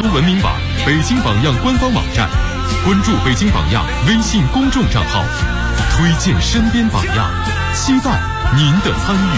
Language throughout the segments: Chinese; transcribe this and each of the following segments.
读文明榜、北京榜样官方网站，关注北京榜样微信公众账号，推荐身边榜样，期待您的参与。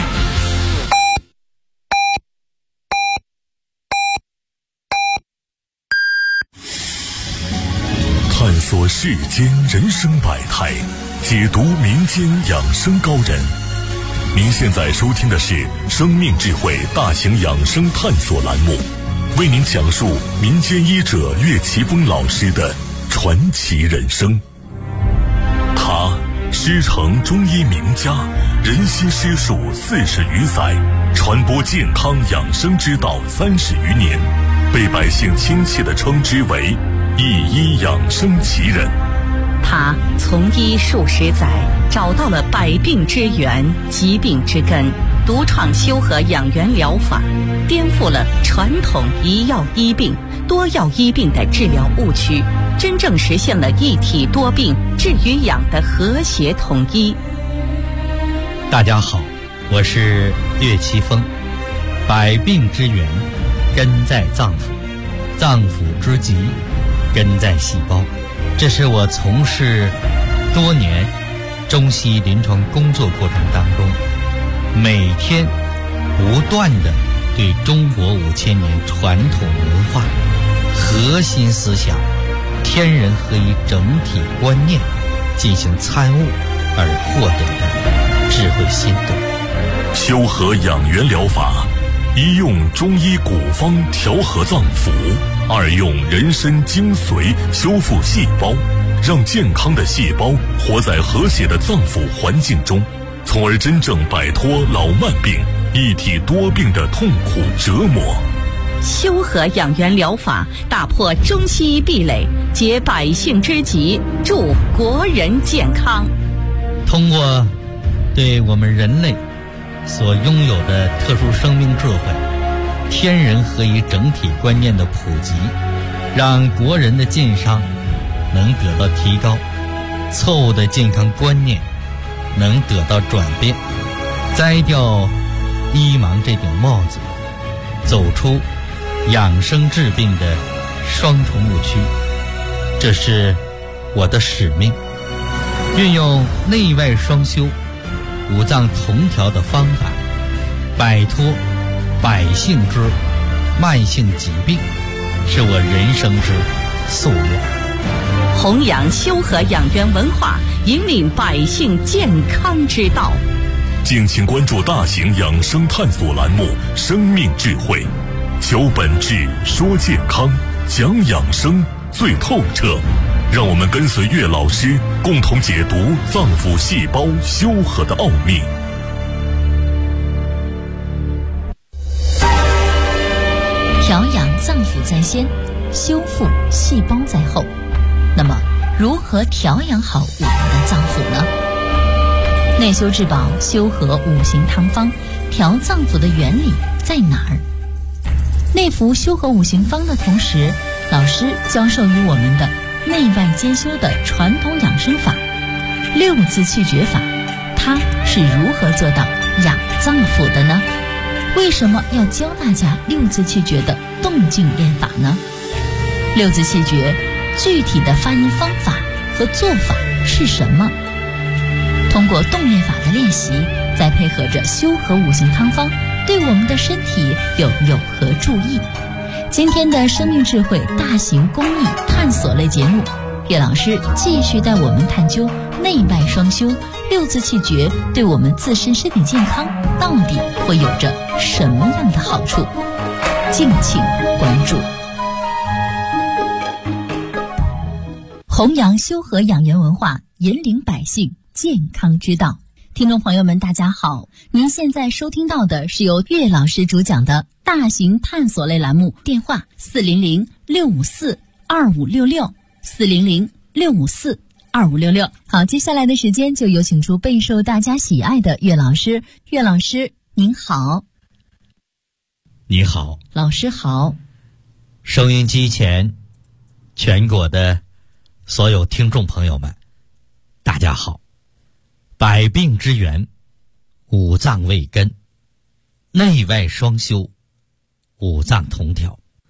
探索世间人生百态，解读民间养生高人。您现在收听的是生命智慧大型养生探索栏目，为您讲述民间医者岳奇峰老师的传奇人生。他师承中医名家，人心师术40余载，传播健康养生之道30余年，被百姓亲切地称之为一医养生奇人。 他从医数十载，找到了百病之源、疾病之根，独创修和养元疗法，颠覆了传统一药医病、多药医病的治疗误区，真正实现了一体多病治与养的和谐统一。 大家好，我是岳奇峰。百病之源根在脏腑，脏腑之疾根在细胞。这是我从事多年中西医临床工作过程当中，每天不断地对中国5000年传统文化核心思想天人合一整体观念进行参悟而获得的智慧心得。 修和养元疗法，一用中医古方调和脏腑，二用人参精髓修复细胞，让健康的细胞活在和谐的脏腑环境中，从而真正摆脱老慢病、一体多病的痛苦折磨。 修和养元疗法打破中西医壁垒，解百姓之急，助国人健康。 通过对我们人类所拥有的特殊生命智慧、天人合一整体观念的普及，让国人的健康能得到提高，错误的健康观念能得到转变，摘掉医盲这顶帽子，走出养生治病的双重误区。这是我的使命，运用内外双修、五脏同调的方法，摆脱百姓之慢性疾病，是我人生之夙愿。 弘扬修和养元文化，引领百姓健康之道。 敬请关注大型养生探索栏目《生命智慧》，求本质，说健康，讲养生最透彻。让我们跟随岳老师，共同解读脏腑细胞修和的奥秘。 调养脏腑在先，修复细胞在后。那么，如何调养好我们的脏腑呢？内修治宝修和5行汤方调脏腑的原理在哪儿？内服修和5行方的同时，老师教授于我们的内外兼修的传统养生法6字气诀法，它是如何做到养脏腑的呢？为什么要教大家6字气诀的动静练法呢？6字气诀具体的发音方法和做法是什么？通过动练法的练习，再配合着修和5行汤方，对我们的身体有何注意？今天的生命智慧大型公益探索类节目，岳老师继续带我们探究内外双修6字气诀对我们自身身体健康到底会有着什么样的好处？敬请关注。弘扬修和养元文化，引领百姓健康之道。听众朋友们大家好，您现在收听到的是由岳老师主讲的大型探索类栏目，电话400-654-2566 400-654-2566。好，接下来的时间就有请出备受大家喜爱的岳老师。岳老师您好。 你好， 老师好。 收音机前全国的所有听众朋友们大家好。百病之源，五脏为根，内外双修，五脏同调。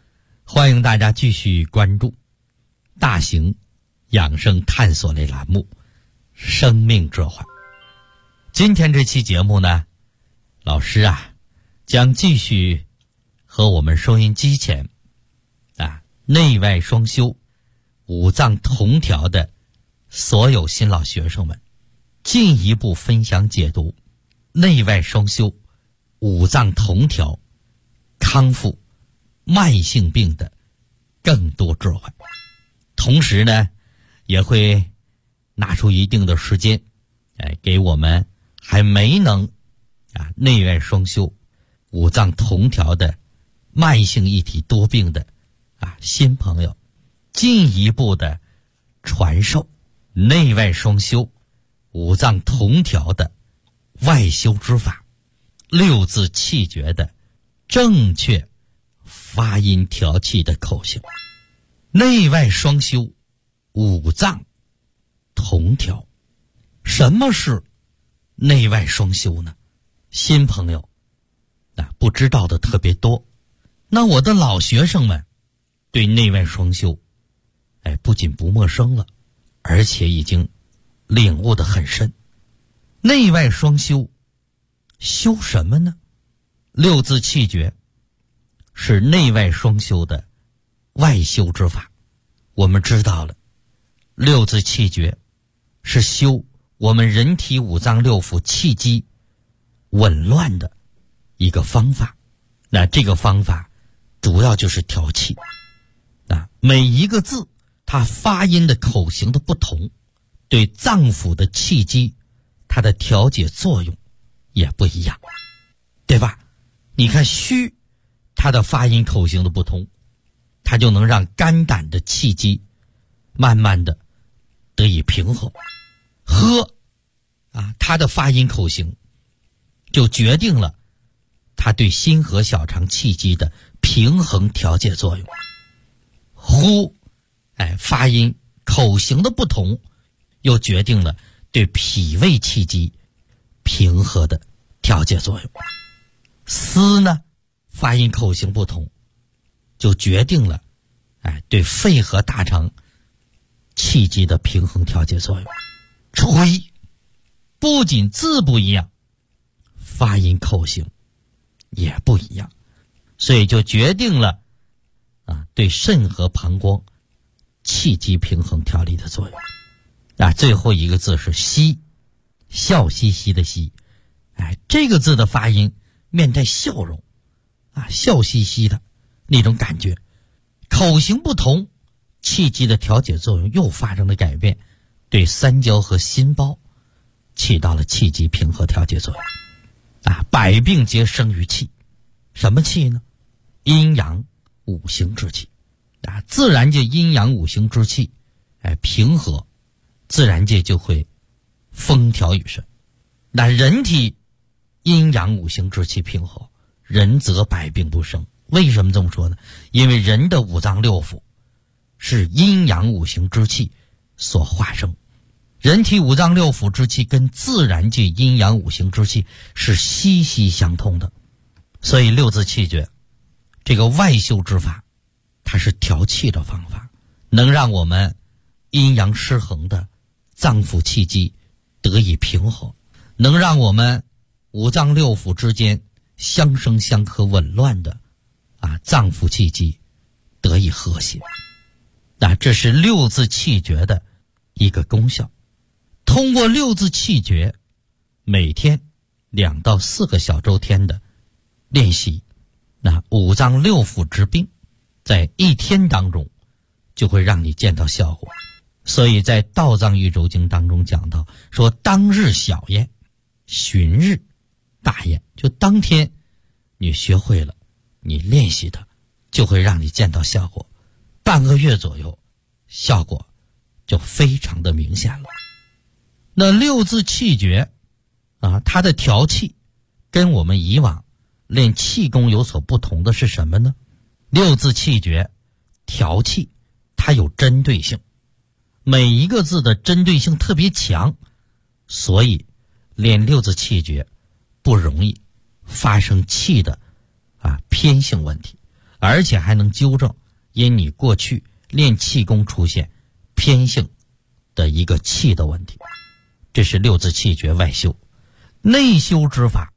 欢迎大家继续关注大型养生探索类栏目《生命智慧》。今天这期节目呢，老师将继续和我们收音机前内外双修、五脏同调的所有新老学生们进一步分享解读内外双修、五脏同调康复慢性病的更多智慧。同时呢，也会拿出一定的时间给我们还没能内外双修、五脏同调的慢性一体多病的新朋友，进一步的传授内外双修、五脏同调的外修之法，六字气诀的正确发音调气的口型。内外双修，五脏同调。什么是内外双修呢？新朋友不知道的特别多。那我的老学生们对内外双修不仅不陌生了，而且已经领悟得很深。内外双修修什么呢？六字气诀是内外双修的外修之法。我们知道了，六字气诀是修我们人体五脏六腑气机紊乱的一个方法。那这个方法主要就是调气。每一个字它发音的口型的不同，对脏腑的气机它的调节作用也不一样，对吧？你看虚，它的发音口型的不同，它就能让肝胆的气机慢慢的得以平衡。喝它的发音口型就决定了它对心和小肠气机的平衡调节作用。呼发音口型的不同，又决定了对脾胃气机平和的调节作用。思呢，发音口型不同，就决定了对肺和大肠气机的平衡调节作用。吹不仅字不一样，发音口型也不一样，所以就决定了对肾和膀胱气机平衡调理的作用。最后一个字是嘻，笑嘻嘻的嘻。这个字的发音面带笑容笑嘻嘻的那种感觉。口型不同，气机的调节作用又发生了改变，对三焦和心包起到了气机平和调节作用。百病皆生于气。什么气呢？阴阳五行之气。自然界阴阳五行之气平和，自然界就会风调雨顺。那人体阴阳五行之气平和，人则百病不生。为什么这么说呢？因为人的五脏六腑是阴阳五行之气所化生，人体五脏六腑之气跟自然界阴阳五行之气是息息相通的。所以六字气诀这个外修之法，它是调气的方法，能让我们阴阳失衡的脏腑气机得以平和，能让我们五脏六腑之间相生相克紊乱的脏腑气机得以和谐。这是六字气诀的一个功效。通过六字气诀，每天2到4个小周天的练习，五脏六腑之病在1天当中就会让你见到效果。所以在道藏一周经当中讲到说，当日小验，旬日大验。就当天你学会了，你练习的就会让你见到效果，半个月左右效果就非常的明显了。那六字气诀它的调气跟我们以往练气功有所不同的是什么呢？六字气诀调气它有针对性，每一个字的针对性特别强，所以练六字气诀不容易发生气的偏性问题，而且还能纠正因你过去练气功出现偏性的一个气的问题。这是六字气诀外修。内修之法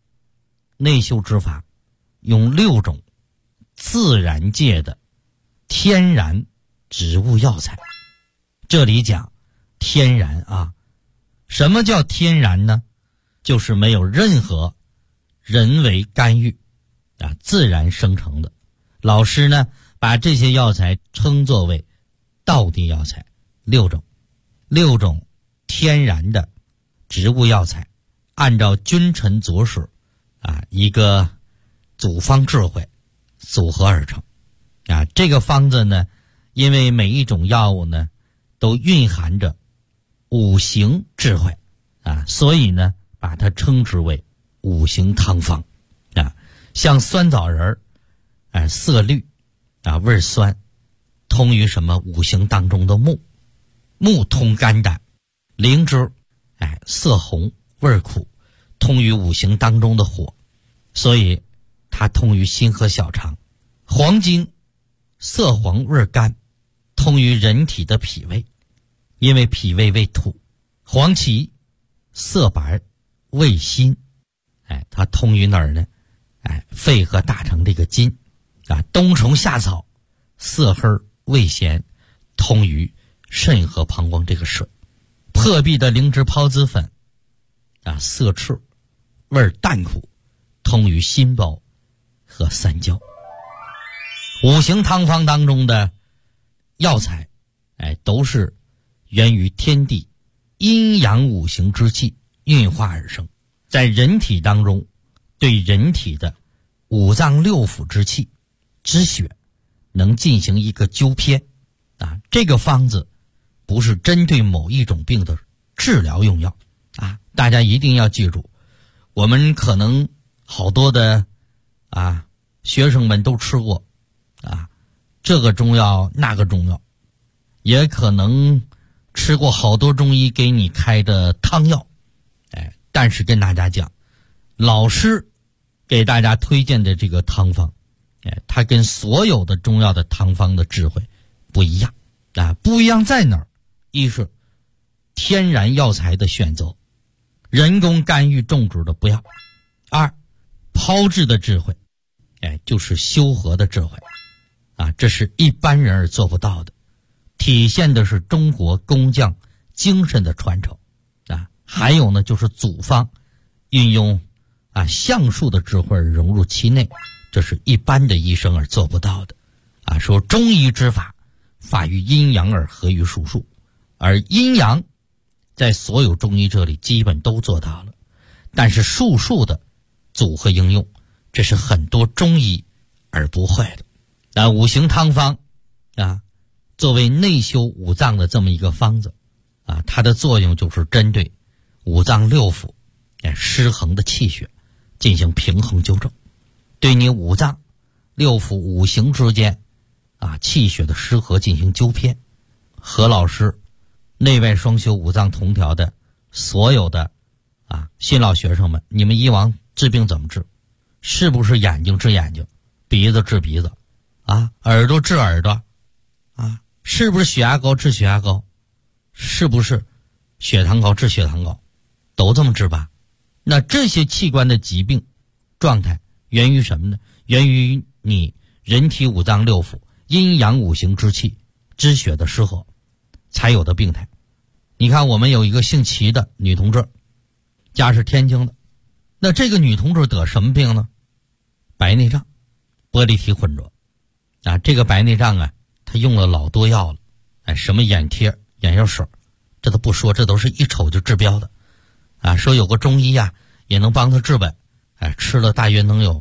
用6种自然界的天然植物药材。这里讲天然啊，什么叫天然呢？就是没有任何人为干预啊，自然生成的。老师呢把这些药材称作为道地药材，6种天然的植物药材，按照君臣佐使啊一个组方智慧组合而成啊。这个方子呢，因为每一种药物呢都蕴含着五行智慧啊，所以呢把它称之为五行汤方啊。像酸枣仁色绿啊，味酸，通于什么五行当中的木通肝胆。灵芝色红味苦，通于五行当中的火，所以它通于心和小肠。黄精色黄味甘，通于人体的脾胃，因为脾胃为土。黄芪色白味辛，它通于哪儿呢？肺和大肠这个筋啊。冬虫夏草色黑味咸，通于肾和膀胱这个水。破壁的灵芝孢子粉啊，色赤味淡苦，通于心包和三焦。五行汤方当中的药材都是源于天地阴阳五行之气运化而生，在人体当中对人体的五脏六腑之气之血能进行一个纠偏啊。这个方子不是针对某一种病的治疗用药啊，大家一定要记住。我们可能好多的学生们都吃过这个中药那个中药，也可能吃过好多中医给你开的汤药，但是跟大家讲，老师给大家推荐的这个汤方，它跟所有的中药的汤方的智慧不一样不一样在哪儿？一是天然药材的选择，人工干预种植的不要；二，炮制的智慧，就是修和的智慧这是一般人儿做不到的，体现的是中国工匠精神的传承还有呢，就是祖方运用橡树的智慧融入其内，这是一般的医生而做不到的说中医之法，法于阴阳而合于术数，而阴阳在所有中医这里基本都做到了，但是术数的组合应用，这是很多中医而不会的。五行汤方作为内修五脏的这么一个方子它的作用就是针对五脏六腑失衡的气血进行平衡纠正，对你五脏六腑五行之间气血的失和进行纠偏。何老师内外双修五脏同调的所有的新老学生们，你们以往治病怎么治？是不是眼睛治眼睛，鼻子治鼻子耳朵治耳朵是不是血压高治血压高，是不是血糖高治血糖高，都这么治吧？那这些器官的疾病状态源于什么呢？源于你人体五脏六腑阴阳五行之气之血的失和才有的病态。你看我们有一个姓齐的女同志，家是天津的，那这个女同志得什么病呢？白内障玻璃体混浊这个白内障她用了老多药了什么眼贴眼药水这都不说，这都是一瞅就治标的说有个中医也能帮她治本吃了大约能有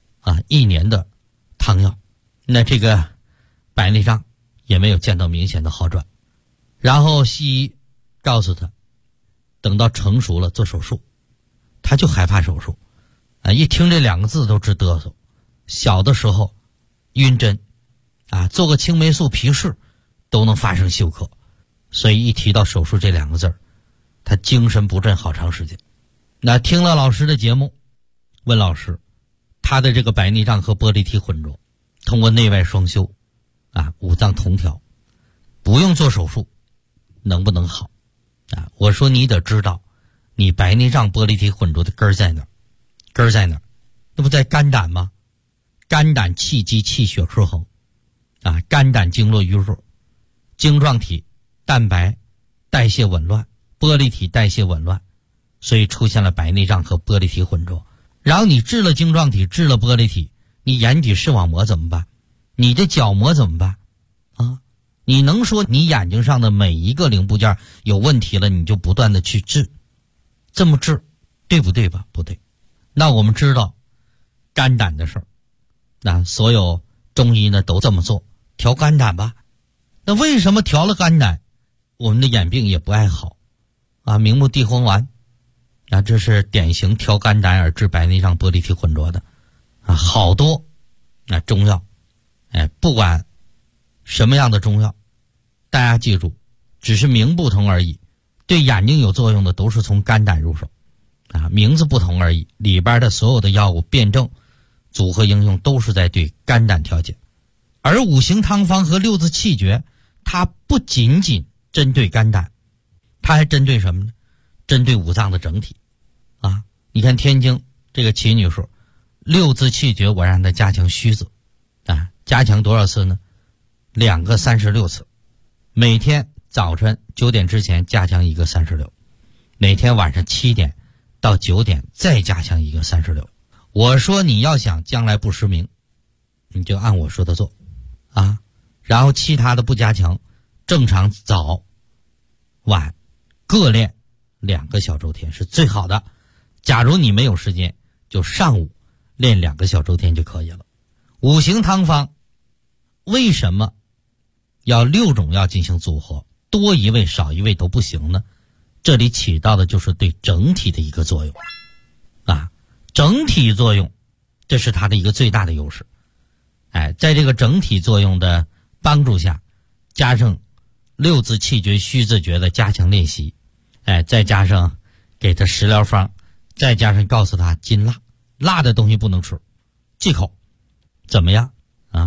1年的汤药，那这个白内障也没有见到明显的好转。然后西医告诉她等到成熟了做手术，她就害怕手术一听这2个字都直嘚瑟。小的时候晕针做个青霉素皮试都能发生休克，所以一提到手术这2个字他精神不振好长时间。那听了老师的节目，问老师他的这个白内障和玻璃体混浊通过内外双修五脏同调，不用做手术，能不能好？我说你得知道，你白内障玻璃体混浊的根儿在哪儿？根儿在哪儿？那不在肝胆吗？肝胆气机气血失衡，肝胆经络淤弱，晶状体蛋白代谢紊乱，玻璃体代谢紊乱，所以出现了白内障和玻璃体混浊。然后你治了晶状体，治了玻璃体，你眼底视网膜怎么办？你的角膜怎么办？你能说你眼睛上的每一个零部件有问题了，你就不断的去治，这么治对不对吧？不对。那我们知道肝胆的事儿，所有中医呢都这么做，调肝胆吧。那为什么调了肝胆我们的眼病也不爱好？明目地黄丸，这是典型调肝胆而治白内障玻璃体混浊的好多中药，不管什么样的中药，大家记住，只是名不同而已，对眼睛有作用的都是从肝胆入手名字不同而已，里边的所有的药物辩证组合应用都是在对肝胆调节。而五行汤方和六字气诀，它不仅仅针对肝胆，它还针对什么呢？针对五脏的整体你看天津这个齐女士，六字气诀我让她加强虚字加强多少次呢？2个36次，每天早晨9点之前加强1个36，每天晚上7点到9点再加强1个36。我说你要想将来不失明，你就按我说的做然后其他的不加强，正常早晚各练2个小周天是最好的。假如你没有时间，就上午练2个小周天就可以了。五行汤方为什么要6种药进行组合，多一味少一味都不行呢？这里起到的就是对整体的一个作用整体作用，这是它的一个最大的优势。在这个整体作用的帮助下，加上六字气诀虚字诀的加强练习，再加上给他食疗方，再加上告诉他禁辣，辣的东西不能吃，忌口，怎么样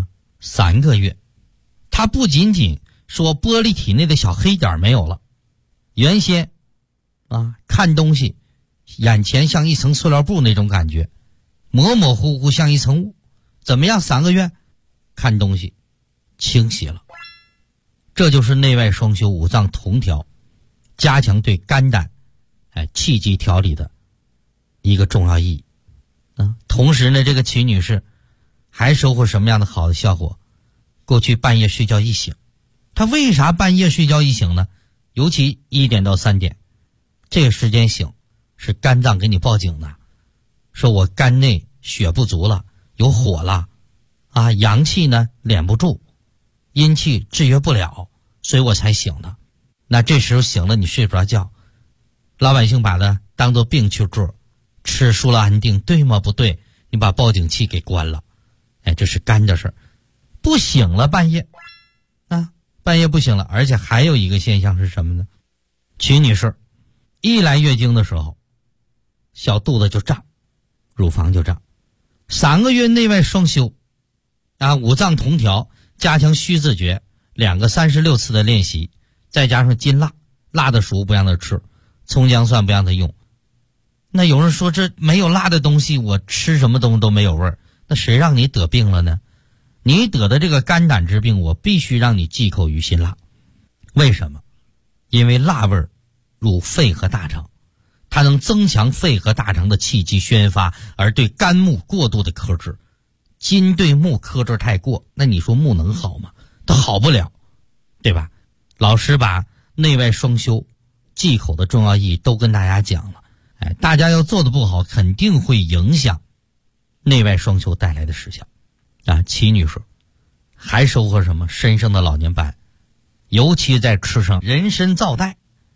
3个月，他不仅仅说玻璃体内的小黑点没有了，原先看东西眼前像一层塑料布那种感觉，模模糊糊像一层雾，怎么样？3个月看东西清晰了。这就是内外双修五脏同调，加强对肝胆气机调理的一个重要意义同时呢，这个齐女士还收获什么样的好的效果？过去半夜睡觉一醒，她为啥半夜睡觉一醒呢？尤其1点到3点这个时间醒，是肝脏给你报警的，说我肝内血不足了，有火了阳气呢敛不住，阴气制约不了，所以我才醒的。那这时候醒了你睡不着觉，老百姓把它当作病去治，吃舒乐安定，对吗？不对，你把报警器给关了。这是肝的事儿，不醒了半夜半夜不醒了。而且还有一个现象是什么呢？齐女士一来月经的时候，小肚子就胀，乳房就胀。3个月内外双修五脏同调，加强虚字诀，2个36次的练习，再加上禁辣，辣的食物不让他吃，葱姜蒜不让他用。那有人说这没有辣的东西，我吃什么东西都没有味儿，那谁让你得病了呢？你得的这个肝胆之病，我必须让你忌口于辛辣。为什么？因为辣味入肺和大肠，它能增强肺和大肠的气机宣发，而对肝木过度的克制。金对木克制太过，那你说木能好吗？它好不了，对吧？老师把内外双修忌口的重要意义都跟大家讲了，大家要做的不好，肯定会影响内外双修带来的实效齐女士还收获什么？身上的老年斑，尤其在吃上人参皂带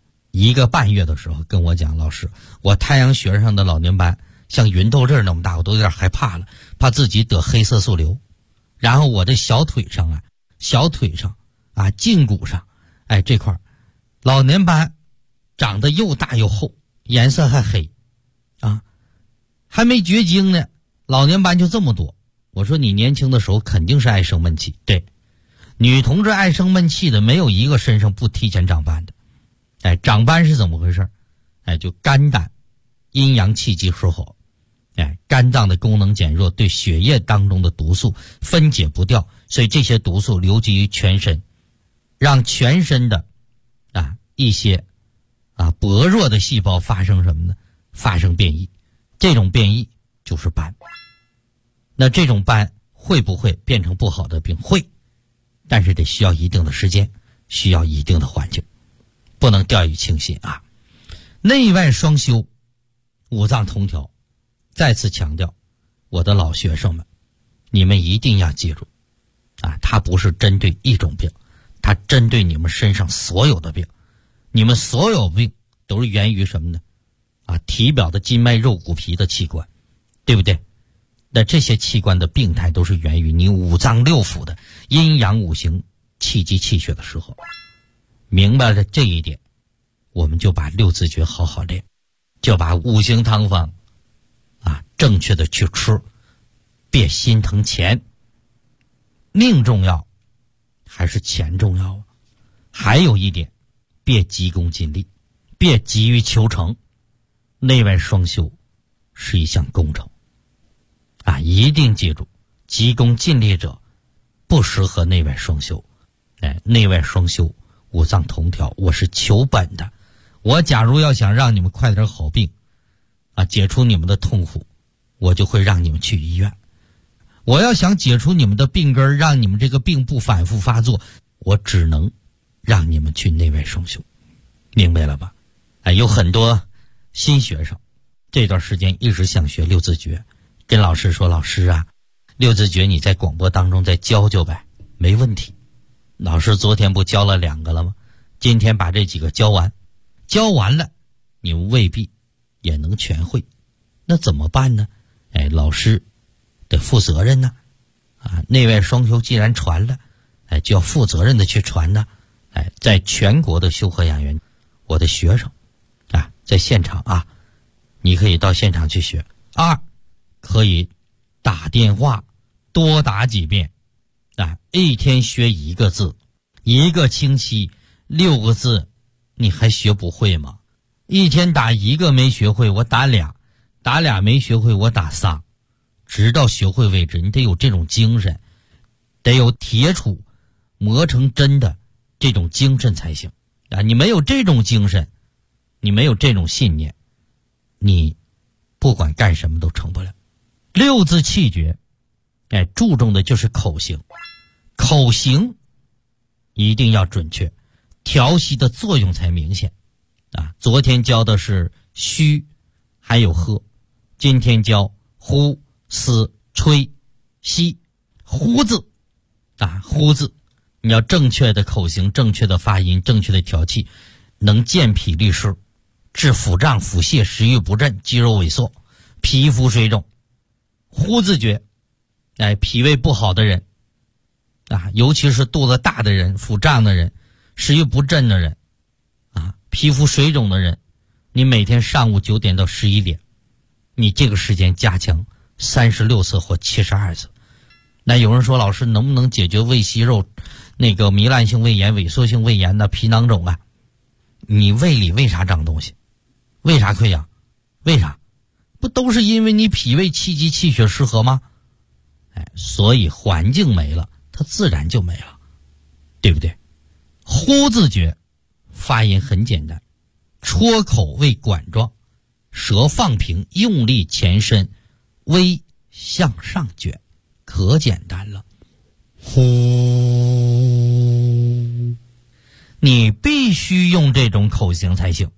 1个半月的时候跟我讲，老师，我太阳穴上的老年斑像云豆粒那么大，我都有点害怕了，怕自己得黑色素瘤。然后我的小腿上胫骨上这块老年斑长得又大又厚，颜色还黑还没绝经呢，老年斑就这么多。我说你年轻的时候肯定是爱生闷气，对， 女同志爱生闷气的，没有一个身上不提前长斑的。长斑是怎么回事？就肝胆阴阳气机失和，肝脏的功能减弱，对血液当中的毒素分解不掉，所以这些毒素流积于全身，让全身的一些薄弱的细胞发生什么呢？发生变异，这种变异就是斑。那这种斑会不会变成不好的病？会，但是得需要一定的时间，需要一定的环境，不能掉以轻心啊。内外双修，五脏同调，再次强调，我的老学生们，你们一定要记住它不是针对一种病，它针对你们身上所有的病。你们所有病都是源于什么呢？体表的筋脉肉骨皮的器官，对不对？那这些器官的病态都是源于你五脏六腑的阴阳五行气机气血的时候。明白了这一点，我们就把六字诀好好练，就把五行汤方正确的去吃，别心疼钱。命重要还是钱重要啊？还有一点，别急功近利，别急于求成。内外双修是一项工程一定记住，急功近利者不适合内外双修。内外双修，五脏同调，我是求本的。我假如要想让你们快点好病解除你们的痛苦，我就会让你们去医院。我要想解除你们的病根，让你们这个病不反复发作，我只能让你们去内外双修。明白了吧？有很多新学生这段时间一直想学六字诀，跟老师说，老师六字诀你在广播当中再教教呗。没问题，老师昨天不教了2个了吗？今天把这几个教完，教完了你们未必也能全会，那怎么办呢？老师得负责任呢内外双修既然传了就要负责任的去传呢在全国的修和养元，我的学生在现场你可以到现场去学。可以打电话多打几遍一天学1个字，1个星期6个字，你还学不会吗？一天打1个没学会，我打俩，打俩没学会，我打仨，直到学会为止。你得有这种精神，得有铁杵磨成针的这种精神才行你没有这种精神，你没有这种信念，你不管干什么都成不了。六字气诀注重的就是口型，口型一定要准确，调息的作用才明显昨天教的是虚还有喝，今天教呼嘶吹吸。呼字呼字你要正确的口型，正确的发音，正确的调气，能健脾利湿，治腹胀腹泻，食欲不振，肌肉萎缩，皮肤水肿。呼字诀脾胃不好的人尤其是肚子大的人，腹胀的人，食欲不振的人皮肤水肿的人，你每天上午9点到11点，你这个时间加强36次或72次。那有人说，老师能不能解决胃息肉那个糜烂性胃炎、萎缩性胃炎的皮囊肿你胃里为啥长东西？为啥溃疡？为啥？不都是因为你脾胃气机气血失和吗？所以环境没了，它自然就没了，对不对？呼字诀发音很简单，戳口为管状，舌放平，用力前伸，微向上卷，可简单了。呼，你必须用这种口型才行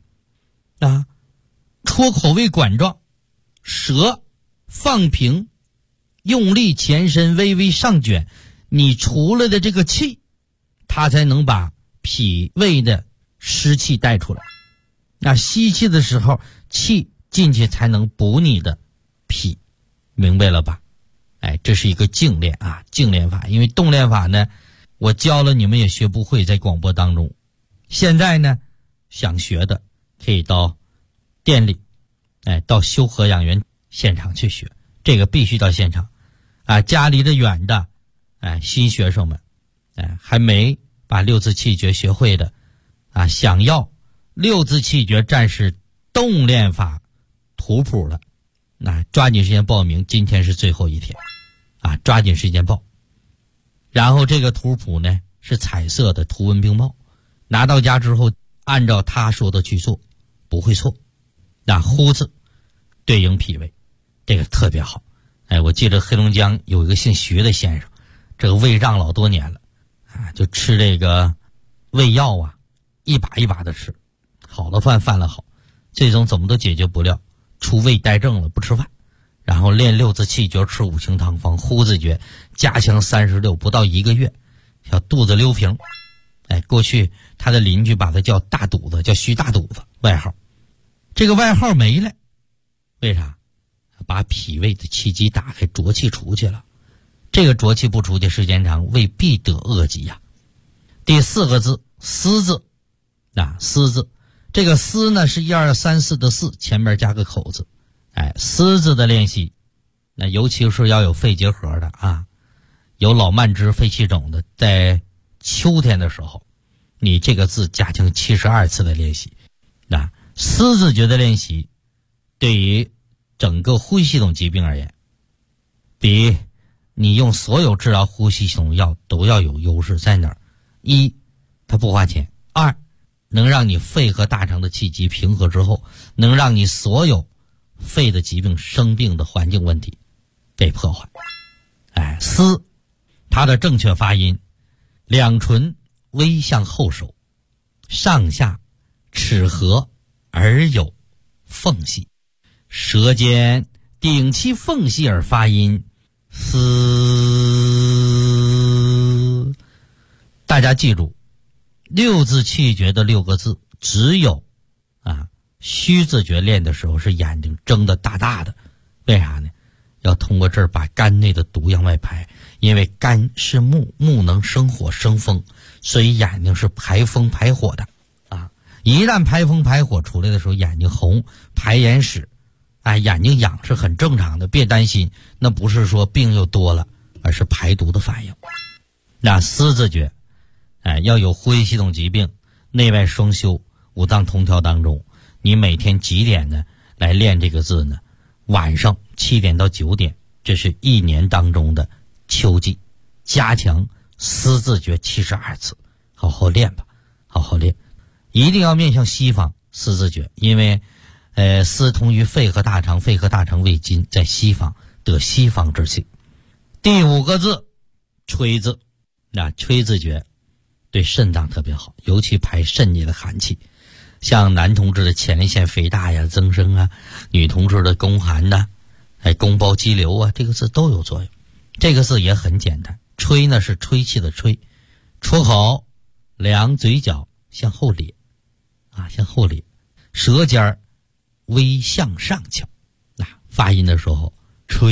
戳口为管状，舌放平，用力前伸，微微上卷，你出来的这个气，它才能把脾胃的湿气带出来。吸气的时候，气进去才能补你的脾，明白了吧？这是一个静练静练法。因为动练法呢，我教了你们也学不会，在广播当中。现在呢，想学的可以到店里到修和养元现场去学，这个必须到现场家离得远的新学生们还没把六字气诀学会的想要六字气诀战士动练法图谱的，抓紧时间报名，今天是最后一天抓紧时间报。然后这个图谱呢是彩色的，图文并茂，拿到家之后按照他说的去做，不会错。呼字对应脾胃，这个特别好。我记得黑龙江有一个姓徐的先生，这个胃胀老多年了就吃这个胃药一把一把的吃，好了饭了好，最终怎么都解决不了，出胃呆症了，不吃饭，然后练六字气诀，吃五行汤方，呼字诀，加强36，不到1个月，小肚子溜平。过去他的邻居把他叫大肚子，叫徐大肚子外号。这个外号没了，为啥？把脾胃的气机打开，浊气出去了。这个浊气不出去，时间长，胃必得恶疾呀。第4个字，思字思字，这个思呢是1、2、3、4的4，前面加个口字。思字的练习，尤其是要有肺结核的有老慢支、肺气肿的，在秋天的时候，你这个字加强72次的练习。思字诀的练习对于整个呼吸系统疾病而言，比你用所有治疗呼吸系统药都要有优势。在哪儿？一，它不花钱；二，能让你肺和大肠的气机平和之后，能让你所有肺的疾病、生病的环境问题被破坏。思，它的正确发音，两唇微向后收，上下齿合而有缝隙，舌尖顶其缝隙而发音，思。大家记住，六字气诀的6个字，只有虚字诀练的时候是眼睛睁得大大的，为啥呢？要通过这儿把肝内的毒向外排，因为肝是木，木能生火生风，所以眼睛是排风排火的一旦排风排火出来的时候，眼睛红排眼屎眼睛痒是很正常的，别担心，那不是说病又多了，而是排毒的反应。思字诀要有呼吸系统疾病、内外双修、五脏同调当中，你每天几点呢来练这个字呢？晚上7点到9点，这是1年当中的秋季，加强思字诀72次，好好练吧，好好练。一定要面向西方思字诀，因为思通于肺和大肠，肺和大肠为筋，在西方得西方之气。第5个字，吹字。吹字诀对肾脏特别好，尤其排肾里的寒气，像男同志的前列腺肥大呀、增生女同志的宫寒宫包肌瘤这个字都有作用。这个字也很简单，吹呢是吹气的吹，出口两嘴角向后咧向后咧，舌尖微向上翘。发音的时候吹，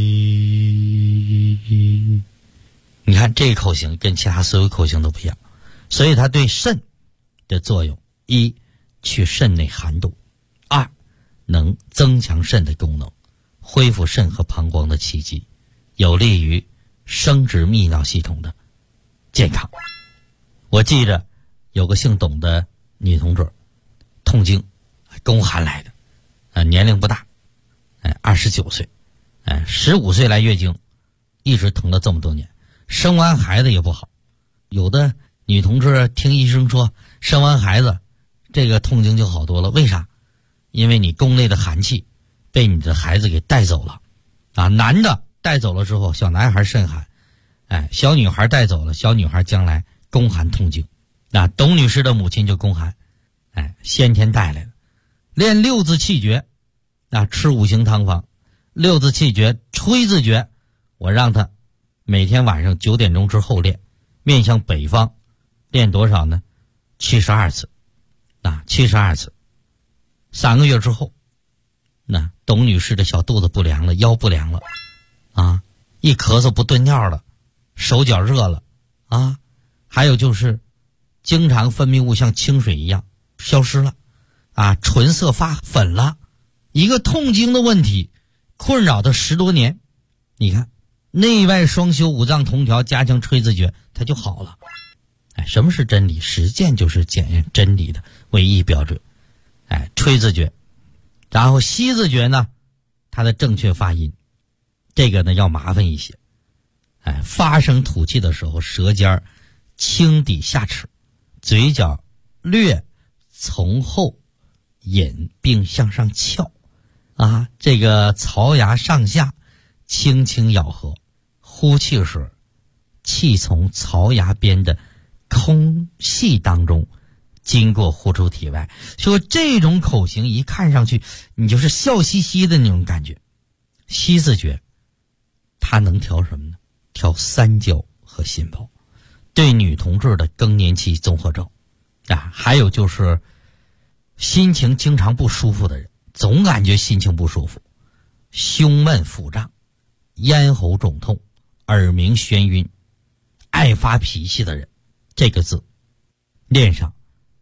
你看这个口型跟其他所有口型都不一样，所以它对肾的作用：一，去肾内寒毒；二，能增强肾的功能，恢复肾和膀胱的气机，有利于生殖泌尿系统的健康。我记着有个姓董的女同志，痛经宫寒来的年龄不大29岁15岁来月经，一直疼了这么多年，生完孩子也不好。有的女同志听医生说生完孩子这个痛经就好多了，为啥？因为你宫内的寒气被你的孩子给带走了男的带走了之后，小男孩肾寒小女孩带走了，小女孩将来宫寒痛经。董女士的母亲就宫寒先天带来的。练六字气诀吃五行汤方，六字气诀吹字诀，我让他每天晚上9点钟之后练，面向北方，练多少呢？72次72次。3个月之后，董女士的小肚子不凉了，腰不凉了一咳嗽不顿尿了，手脚热了还有就是经常分泌物像清水一样消失了唇色发粉了。一个痛经的问题困扰他10多年，你看内外双修，五脏同调，加强吹字诀，它就好了。什么是真理？实践就是检验真理的唯一标准。吹字诀，然后吸字诀呢，它的正确发音，这个呢要麻烦一些。发声吐气的时候，舌尖轻抵下齿，嘴角略从后引并向上翘这个槽牙上下轻轻咬合，呼气时气从槽牙边的空隙当中经过呼出体外。说这种口型一看上去你就是笑嘻嘻的那种感觉。吸字诀它能调什么呢？调三焦和心包，对女同志的更年期综合症还有就是心情经常不舒服的人，总感觉心情不舒服，胸闷腹胀，咽喉肿痛，耳鸣眩晕，爱发脾气的人，这个字练上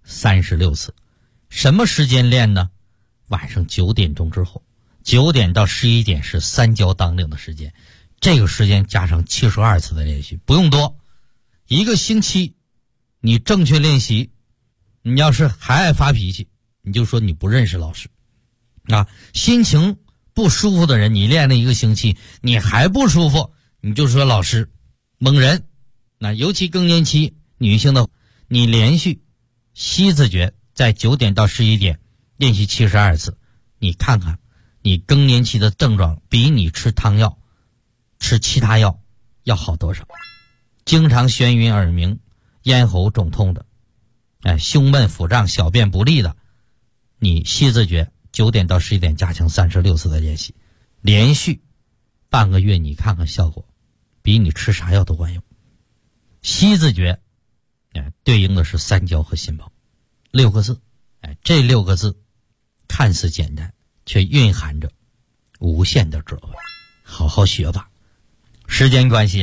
36次。什么时间练呢？晚上9点钟之后，9点到11点是三焦当令的时间，这个时间加上72次的练习，不用多，一个星期你正确练习。你要是还爱发脾气，你就说你不认识老师心情不舒服的人，你练了1个星期你还不舒服，你就说老师蒙人。尤其更年期女性的，你连续吸字诀在9点到11点练习72次，你看看你更年期的症状比你吃汤药吃其他药要好多少。经常眩晕耳鸣，咽喉肿痛的，胸闷腹胀，小便不利的，你吸字诀9点到11点加强36次的练习，连续半个月，你看看效果比你吃啥药都管用。吸字诀对应的是三焦和心包，6个字。这6个字看似简单，却蕴含着无限的智慧，好好学吧。时间关系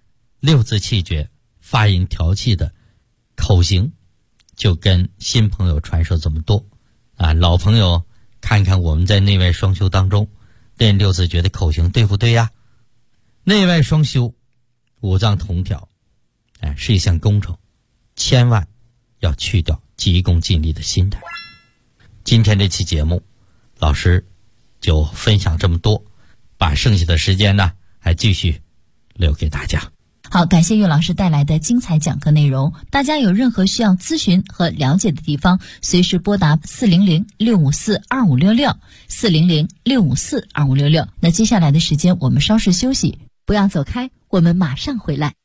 6字气诀发音调气的口型就跟新朋友传授这么多老朋友看看我们在内外双修当中练6字诀的口型对不对呀？内外双修，五脏同调是一项工程，千万要去掉急功近利的心态。今天这期节目老师就分享这么多，把剩下的时间呢还继续留给大家。 好，感谢岳老师带来的精彩讲课内容。大家有任何需要咨询和了解的地方，随时拨打400-654-2566 400-654-2566。那接下来的时间我们稍事休息，不要走开，我们马上回来。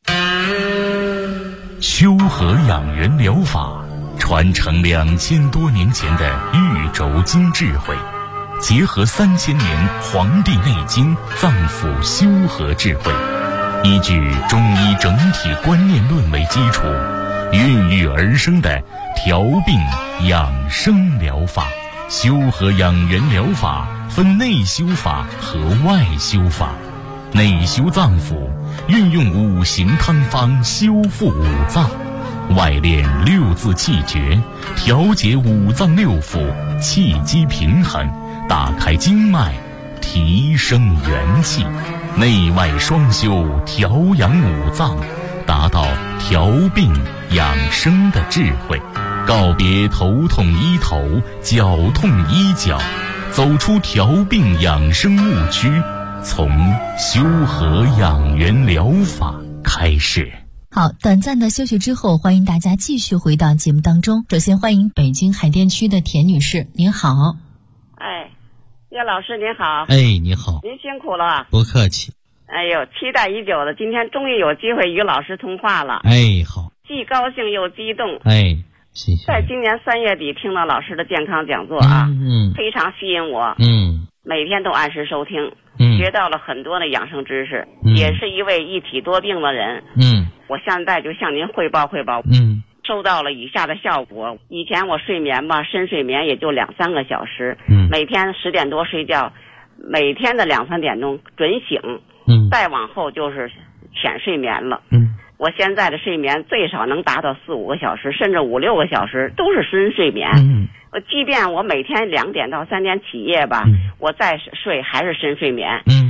修和养元疗法传承2000多年前的玉轴经智慧，结合3000年《黄帝内经》脏腑修和智慧，依据中医整体观念论为基础，孕育而生的调病养生疗法。修和养元疗法分内修法和外修法。内修脏腑，运用5行汤方修复五脏；外练6字气诀，调节五脏六腑，气机平衡，打开经脉，提升元气。内外双修，调养五脏，达到调病养生的智慧。告别头痛医头，脚痛医脚，走出调病养生误区，从修和养元疗法开始。 好，短暂的休息之后，欢迎大家继续回到节目当中。首先欢迎北京海淀区的田女士，您好。 岳老师您好。 你好。 您辛苦了。 不客气。 哎呦，期待已久的，今天终于有机会与老师通话了。 好。 既高兴又激动。 谢谢。 在今年3月底听到老师的健康讲座非常吸引我。每天都按时收听。学到了很多的养生知识。也是一位一体多病的人。我现在就向您汇报。收到了以下的效果。以前我睡眠深睡眠也就2-3个小时。每天10点多睡觉，每天的2-3点钟准醒。再往后就是浅睡眠了。我现在的睡眠最少能达到4-5个小时，甚至5-6个小时都是深睡眠。即便我每天2点到3点起夜我再睡还是深睡眠。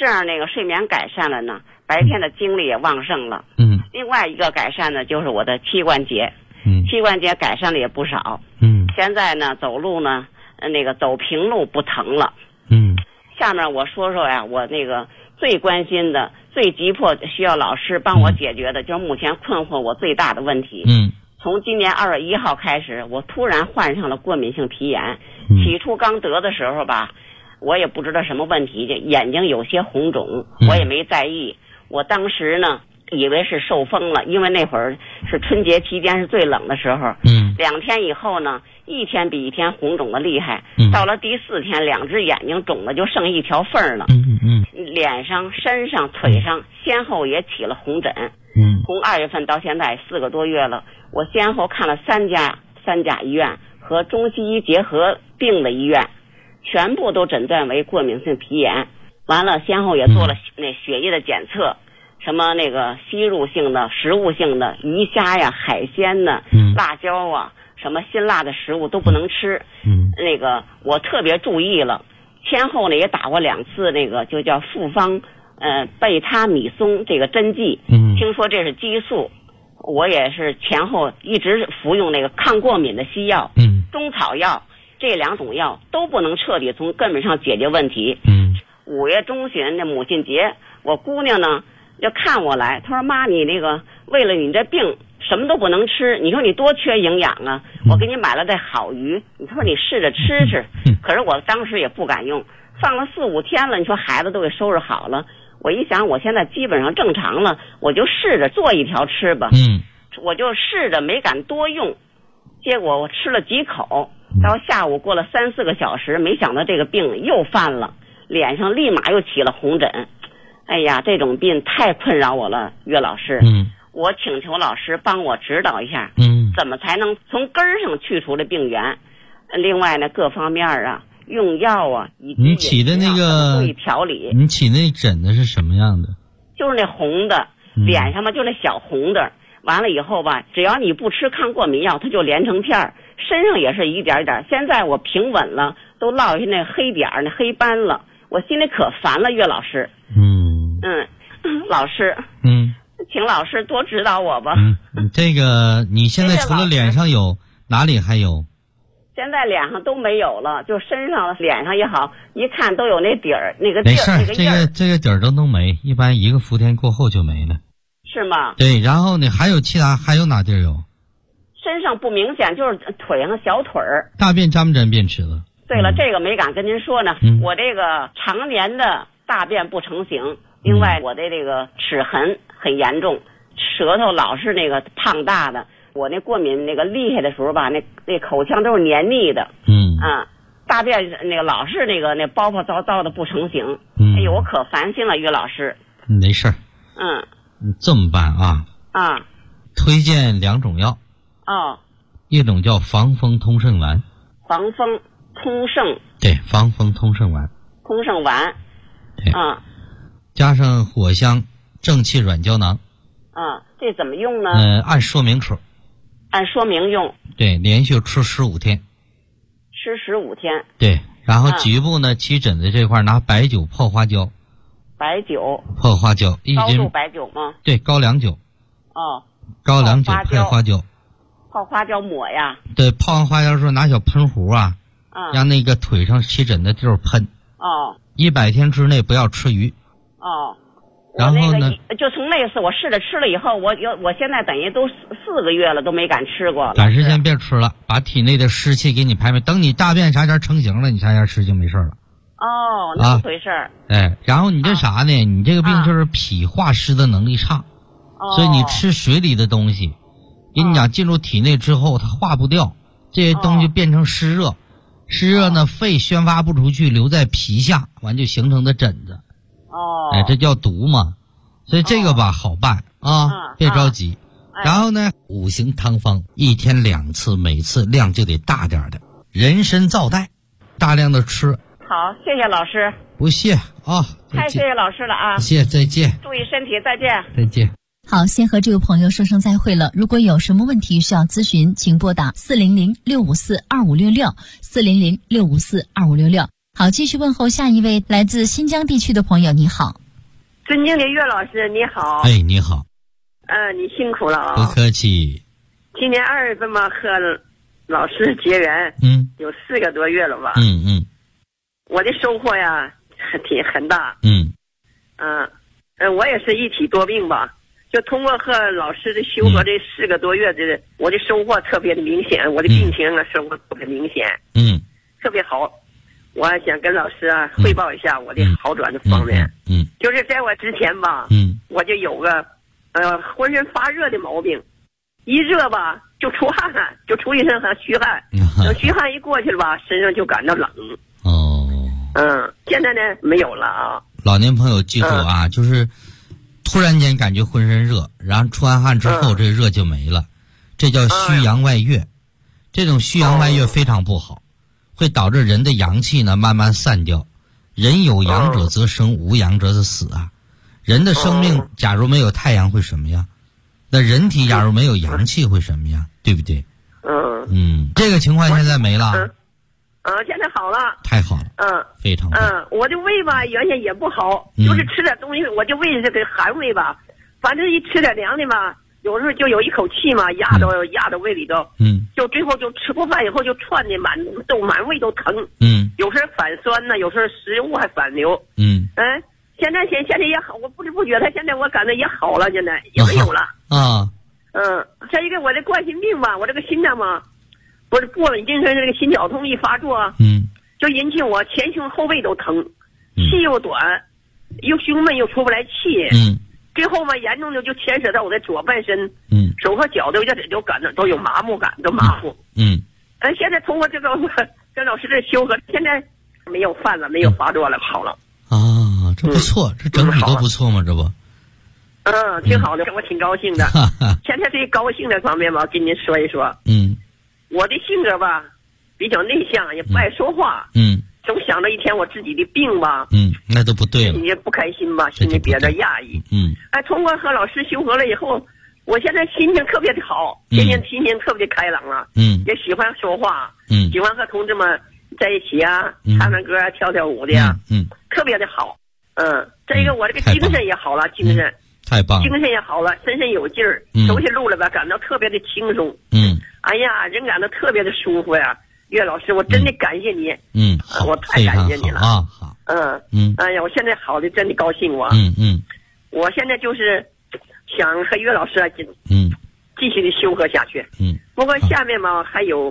这样那个睡眠改善了呢，白天的精力也旺盛了。另外一个改善呢，就是我的膝关节，膝关节改善了也不少。现在呢走路呢，那个走平路不疼了。下面我说说呀，我那个最关心的、最急迫需要老师帮我解决的，就是目前困惑我最大的问题。从今年2月1号开始，我突然患上了过敏性皮炎。起初刚得的时候吧，我也不知道什么问题，眼睛有些红肿，我也没在意。我当时呢以为是受风了，因为那会儿是春节期间是最冷的时候。2天以后呢，一天比一天红肿的厉害。到了第4天，2只眼睛肿的就剩一条缝了。脸上、身上、腿上先后也起了红疹。从2月份到现在4个多月了，我先后看了3家医院和中西医结合并的医院，全部都诊断为过敏性皮炎。完了，先后也做了那血液的检测，什么那个吸入性的、食物性的鱼虾呀、海鲜呢、辣椒啊，什么辛辣的食物都不能吃。那个我特别注意了，先后呢也打过2次那个就叫复方贝他米松这个针剂。听说这是激素，我也是前后一直服用那个抗过敏的西药。中草药这2种药都不能彻底从根本上解决问题。5月中旬那母亲节，我姑娘呢要看我来，她说妈，你那个为了你这病什么都不能吃，你说你多缺营养啊，我给你买了这好鱼，你说你试着吃吃。可是我当时也不敢用，放了4、5天了，你说孩子都给收拾好了，我一想我现在基本上正常了，我就试着做一条吃吧。我就试着没敢多用，结果我吃了几口，到下午过了3、4个小时，没想到这个病又犯了，脸上立马又起了红疹。哎呀，这种病太困扰我了，岳老师。我请求老师帮我指导一下，怎么才能从根儿上去除这病源？另外呢，各方面啊，用药啊，以及你起的那个注意调理。 你起那疹子是什么样的？ 就是那红的，脸上嘛就那小红的。完了以后吧，只要你不吃抗过敏药，它就连成片儿，身上也是一点点。现在我平稳了，都落下那黑点儿、那黑斑了，我心里可烦了，岳老师。老师，请老师多指导我吧。 这个你现在除了脸上有，哪里还有？ 现在脸上都没有了，就身上、脸上也好，一看都有那底儿、那个地儿、那个印儿。 这个底儿都能没，一般1个伏天过后就没了。 是吗？ 对，然后呢，还有哪地儿有？ 身上不明显，就是腿上小腿儿。 大便沾不沾便池子？ 对了，这个没敢跟您说呢。我这个常年的大便不成形，另外我的这个齿痕很严重，舌头老是那个胖大的。我那过敏那个厉害的时候吧，那口腔都是黏腻的。大便那个老是那包包糟糟的不成形。哎呦，我可烦心了，岳老师。 没事儿。这么办啊？推荐2种药。一种叫防风通圣丸。 防风通圣。 对，防风通圣丸。 通圣丸。 对。加上藿香正气软胶囊。 这怎么用呢？ 按说明吃。 按说明用。 对，连续吃15天。 吃15天。 对，然后局部呢，起疹子这块拿白酒泡花椒。 白酒泡花椒1斤。 高度白酒吗？ 对，高粱酒。高粱酒配花椒。 泡花椒抹呀？ 对，泡完花椒之后拿小喷壶啊，让那个腿上起疹的地儿喷。100天之内不要吃鱼。然后呢， 就从那次我试着吃了以后，我现在等于都4个月了，都没敢吃过。 短时间别吃了，把体内的湿气给你排排。等你大便啥前成型了，你啥前吃就没事了。 那么回事儿。 然后你这啥呢？你这个病就是脾化湿的能力差，所以你吃水里的东西，跟你讲进入体内之后它化不掉，这些东西变成湿热，湿热呢肺宣发不出去，留在皮下，完就形成的疹子。这叫毒嘛。所以这个吧好办别着急。然后呢，5行汤方1天2次，每次量就得大点的。人参皂苷，大量的吃。 好，谢谢老师。 不谢太谢谢老师了啊！ 谢谢，再见。 注意身体，再见。 再见。 好，先和这位朋友说声再会了。如果有什么问题需要咨询，请拨打400-654-2566，400-654-2566。 好，继续问候下一位来自新疆地区的朋友。你好， 尊敬的岳老师，你好。 哎，你好。 你辛苦了啊。 不客气。 今年2月份嘛，和老师结缘，有4个多月了吧。我的收获呀，很大。我也是一体多病吧，就通过和老师的修和这4个多月的，我的收获特别的明显，我的病情啊收获特别明显，特别好。我想跟老师啊汇报一下我的好转的方面。就是在我之前吧，我就有个浑身发热的毛病，一热吧就出汗，就出一身汗虚汗，等虚汗一过去了吧，身上就感到冷。现在呢没有了啊。 老年朋友记住啊，就是突然间感觉浑身热，然后出完汗之后这热就没了，这叫虚阳外越。这种虚阳外越非常不好，会导致人的阳气呢慢慢散掉。人有阳者则生，无阳者则死啊。人的生命假如没有太阳会什么呀？那人体假如没有阳气会什么呀？对不对？这个情况现在没了。 现在好了， 太好了，非常好。 我的胃吧原先也不好，就是吃点东西，我就胃这个寒胃吧，反正一吃点凉的吧，有时候就有一口气嘛压到胃里头，就最后就吃过饭以后就窜的满胃都疼，有时候反酸呢，有时候食物还反流，现在也好，我不知不觉他现在我感觉也好了，现在也没有了再一个我这冠心病吧，我这个心脏嘛。不是过稳定身这个心绞痛一发作，就引起我前胸后背都疼，气又短，又胸闷又出不来气，最后嘛严重的就牵扯到我的左半身，手和脚都感到都有麻木感，都麻木。现在通过这个跟老师这修和，现在没有犯了，没有发作了，好了。 这不错，这整体都不错嘛，这不。 挺好的，我挺高兴的。现在这高兴的方面吧，跟您说一说。我的性格吧，比较内向，也不爱说话。总想着一天我自己的病吧。 那都不对了。 你也不开心吧，心里憋着压抑。通过和老师修和了以后，我现在心情特别的好，天天心情特别的开朗了。也喜欢说话。喜欢和同志们在一起啊，唱唱歌啊，跳跳舞的呀。特别的好。再一个我这个精神也好了，精神。 太棒了， 精神也好了，身有劲儿，走起路来吧，感到特别的轻松。哎呀，人感到特别的舒服呀。岳老师，我真的感谢你。我太感谢你了啊！好。 哎呀，我现在好的真的高兴我。我现在就是想和岳老师继续的修和下去。不过下面嘛还有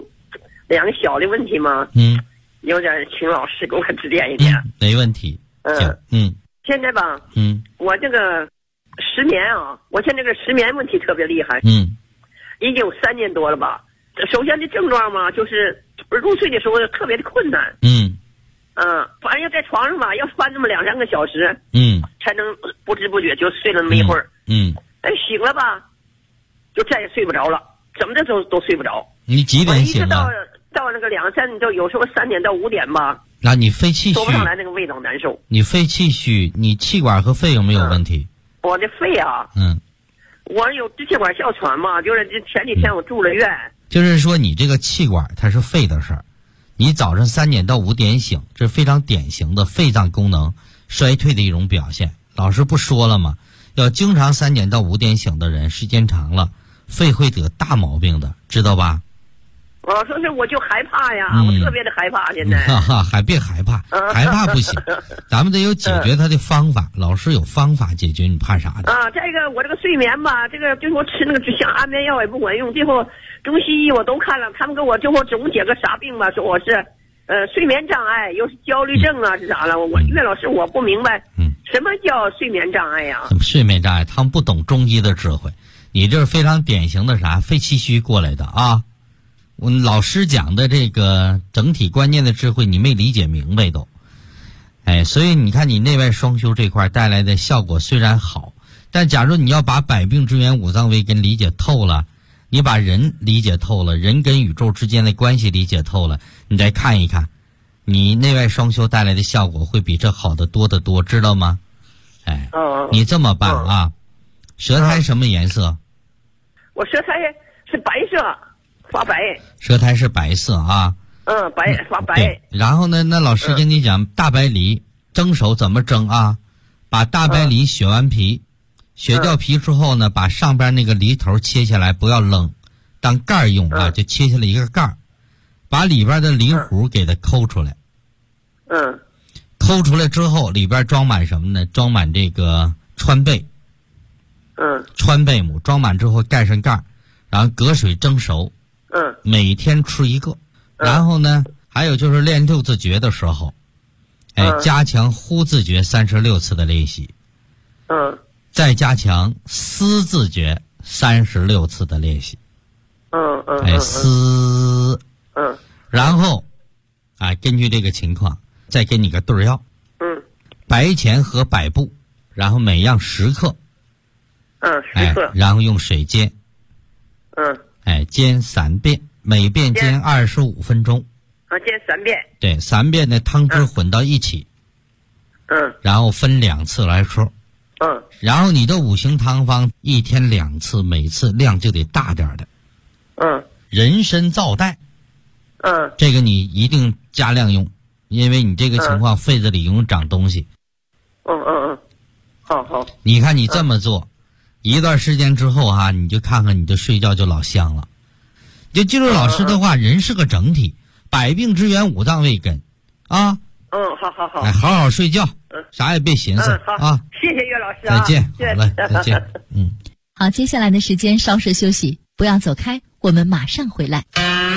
2个小的问题嘛。有点请老师给我指点一点。 没问题。 现在吧，我这个失眠啊，我现在这个失眠问题特别厉害。已经有3年多了吧。首先的症状嘛，就是入睡的时候特别的困难。反正要在床上吧，要翻那么2-3个小时，才能不知不觉就睡了那么一会儿。醒了吧，就再也睡不着了，怎么的都睡不着。 你几点醒了？到那个2-3，就有时候3点到5点吧。 那你肺气虚， 说不上来那个味道难受。 你肺气虚，你气管和肺有没有问题？ 我的肺啊，我有支气管哮喘嘛，就是前几天我住了院。 就是说你这个气管它是肺的事儿，你早上3点到5点醒，这是非常典型的肺脏功能衰退的一种表现。老师不说了吗？要经常3点到5点醒的人，时间长了，肺会得大毛病的，知道吧？ 我说是我就害怕呀，我特别的害怕现在。 还别害怕，害怕不行，咱们得有解决它的方法。老师有方法解决，你怕啥的？ 再一个我这个睡眠吧，这个最后吃那个像安眠药也不管用，最后中西医我都看了，他们给我最后总解个啥病吧，说我是睡眠障碍，又是焦虑症啊，是啥了？岳老师我不明白，什么叫睡眠障碍呀？ 睡眠障碍，他们不懂中医的智慧。你这是非常典型的啥？肺气虚过来的啊。我老师讲的这个整体观念的智慧，你没理解明白都。所以你看你内外双修这块带来的效果虽然好，但假如你要把百病之源五脏为根理解透了，你把人理解透了，人跟宇宙之间的关系理解透了，你再看一看，你内外双修带来的效果会比这好得多得多，知道吗？你这么办啊，舌苔什么颜色？ 我舌苔是白色，发白。 舌苔是白色啊。 发白。 对，然后呢，那老师跟你讲，大白梨蒸熟怎么蒸啊？把大白梨削完皮，削掉皮之后呢，把上边那个梨头切下来，不要扔，当盖儿用啊，就切下来一个盖儿，把里边的梨核给它抠出来。抠出来之后，里边装满什么呢？装满这个川贝。川贝母装满之后盖上盖儿，然后隔水蒸熟。每天吃一个。然后呢，还有就是练六字诀的时候，加强呼字诀36次的练习。再加强思字诀36次的练习。思。然后，根据这个情况，再给你个对药。白钱和百步，然后每样10克。 10克。 然后用水煎。煎3遍，每遍煎25分钟。 煎3遍。 对，3遍的汤汁混到一起。然后分2次来吃。然后你的5行汤方1天2次，每次量就得大点的。人参皂带。这个你一定加量用，因为你这个情况肺子里容易长东西。 好。 你看你这么做，一段时间之后你就看看你就睡觉就老香了。就记住老师的话，人是个整体，百病之源五脏未根啊。 好。 好好睡觉，啥也别寻思啊。 谢谢岳老师再见。好嘞，再见。 好，接下来的时间稍事休息，不要走开，我们马上回来。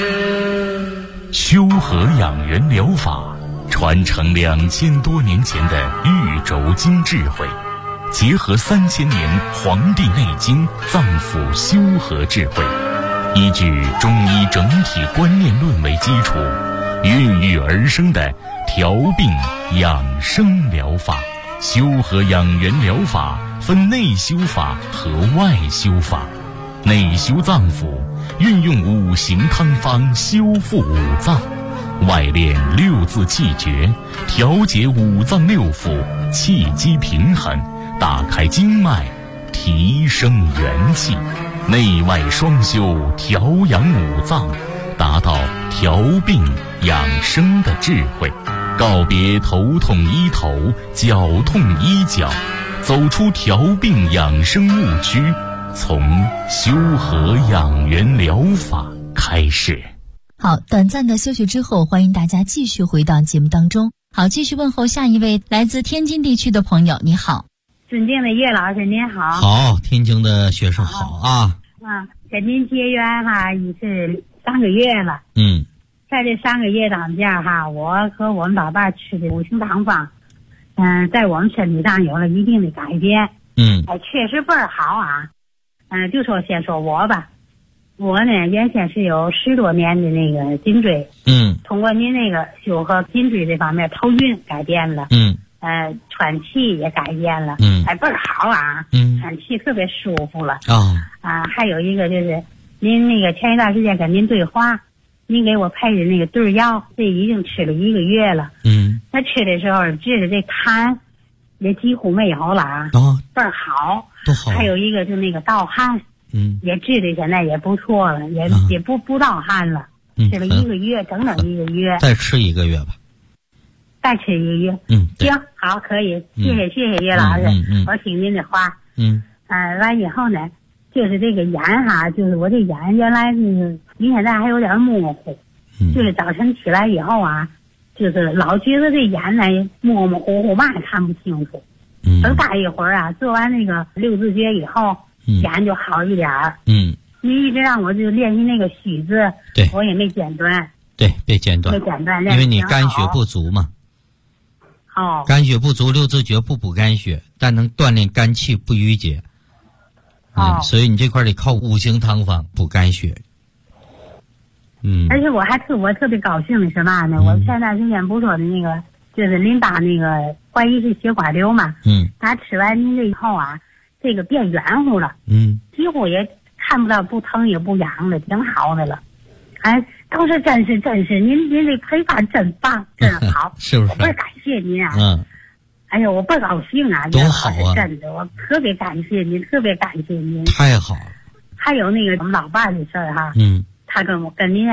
修和养元疗法传承2000多年前的玉轴经智慧，结合3000年《黄帝内经》脏腑修和智慧，依据中医整体观念论为基础，孕育而生的调病养生疗法。修和养元疗法分内修法和外修法。内修脏腑，运用5行汤方修复五脏；外练6字气诀，调节五脏六腑，气机平衡，打开经脉，提升元气。内外双修，调养五脏，达到调病养生的智慧。告别头痛医头，脚痛医脚，走出调病养生误区，从修和养元疗法开始。 好，短暂的休息之后，欢迎大家继续回到节目当中。好，继续问候下一位来自天津地区的朋友，你好。 尊敬的岳老师您好。 好，天津的学生好啊。 跟您结缘已是3个月了。在这3个月当下我和我们老伴吃的5行汤方，在我们身体上有了一定的改变。确实倍儿好啊。就说先说我吧，我呢原先是有10多年的那个颈椎。通过您那个修和颈椎这方面，头晕改变了。喘气也改变了。倍儿好啊。喘气特别舒服了。还有一个就是您那个前一段时间跟您对话，您给我配的那个对药，这已经吃了1个月了。他吃的时候治的这痰也几乎没有了。倍儿好。 多好。 还有一个就那个盗汗，也治的现在也不错了，也不盗汗了。吃了1个月，整整1个月。 再吃1个月吧。 再吃1个月。行，好，可以。谢谢岳老师。我听您的话。完以后呢，就是这个眼就是我这眼原来是你现在还有点模糊。就是早晨起来以后就是老觉得这眼呢模模糊糊，嘛也看不清楚。等大一会儿做完那个6字诀以后，眼就好一点儿。你一直让我就练习那个虚字， 对， 我也没间断。 对，别间断。因为你肝血不足嘛。肝血不足，6字诀不补肝血，但能锻炼肝气不郁结。所以你这块得靠5行汤方补肝血。 而且我特别高兴的是嘛呢？我前段时间不说的那个，就是您把那个怀疑是血管瘤嘛。他吃完您这以后这个变圆乎了。几乎也看不到不疼也不痒的，挺好的了。都是真是，您这配方真棒，真好。 是不是？ 我倍儿感谢您哎呦，我倍儿高兴多好啊！ 真的，我特别感谢您，特别感谢您。 太好了。 还有那个我们老伴的事儿他跟您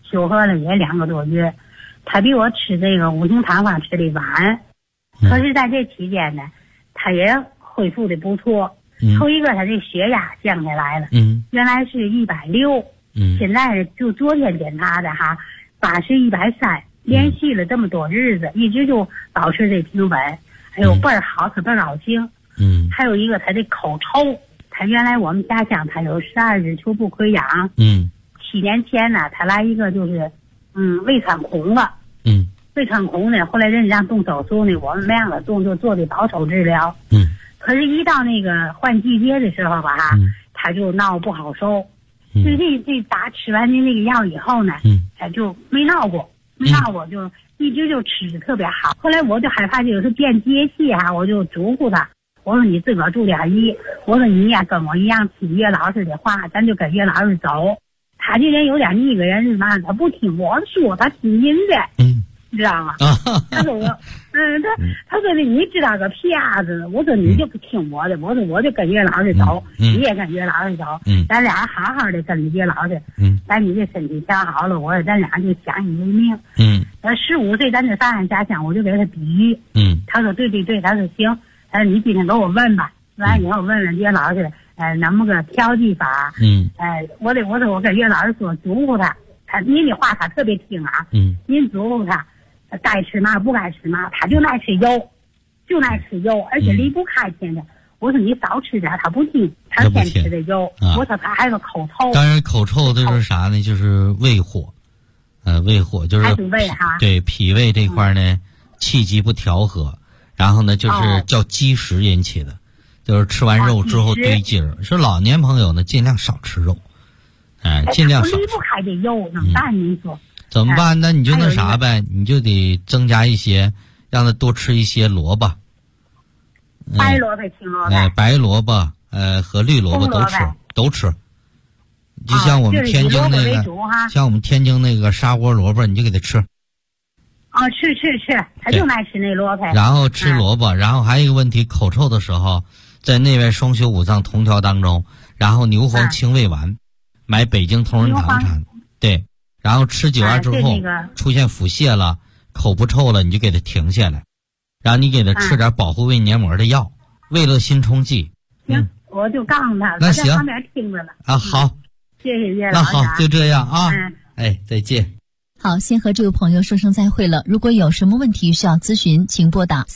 休克了也2个多月，他比我吃这个五行糖方吃的晚，可是在这期间呢，他也恢复的不错。头一个他这血压降下来了，原来是160，现在就昨天检查的哈，80、130，连续了这么多日子，一直就保持这平稳。哎呦，倍儿好，可倍儿高兴。还有一个他的口臭，他原来我们家乡他有12指球部溃疡，7年前呢，他来一个就是胃穿孔了，胃穿孔呢，后来人让动手术呢，我们没让他动，就做的保守治疗，可是，一到那个换季节的时候吧，他就闹不好受。最近这打吃完的那个药以后呢，他就没闹过，就一直就吃的特别好。后来我就害怕这个是变节气哈，我就嘱咐他，我说你自个儿注点意，我说你呀跟我一样听岳老师的话，咱就跟岳老师走。他这人有点那个人是嘛，他不听我说，他听您的，你知道吗？他说我。他说你知道个屁鸭子，我说你就不听我的，我说我就跟岳老师走，你也跟岳老师走，咱俩好好的跟着岳老师，咱你这身体调好了，我说咱俩就相依为命。15岁咱就上俺家乡，我就给他比喻。他说对，他说行，他说你今天给我问吧，完以后问问岳老师，能不能调剂法？我说我跟岳老师说嘱咐他，您的话他特别听啊，您嘱咐他。该吃嘛不该吃嘛，他就爱吃油，而且离不开天的。我说你少吃点，他不听，他先吃的油。我说他还有口臭。 当然口臭就是啥呢？就是胃火，胃火就是胃哈。 对脾胃这块呢，气机不调和，然后呢就是叫积食引起的，就是吃完肉之后堆积儿。说老年朋友呢，尽量少吃肉，尽量少。 离不开这油，怎么办？您说？ 怎么办？那你就那啥呗，你就得增加一些，让他多吃一些萝卜， 白萝卜、青萝卜， 白萝卜和绿萝卜都吃。就像我们天津那个，像我们天津那个砂锅萝卜，你就给他吃。 吃，他就爱吃那萝卜。 然后吃萝卜，然后还有一个问题，口臭的时候，在内外双修五脏同调当中，然后牛黄清胃丸，买北京同仁堂产，对。然后吃几丸之后，出现腹泻了，口不臭了，你就给他停下来，然后你给他吃点保护胃黏膜的药，胃乐心冲剂。 行，我就告诉他， 那行， 在旁边听着了啊。好， 谢谢岳老师。 那好，就这样啊。再见。 好，先和这位朋友说声再会了。如果有什么问题需要咨询，请拨打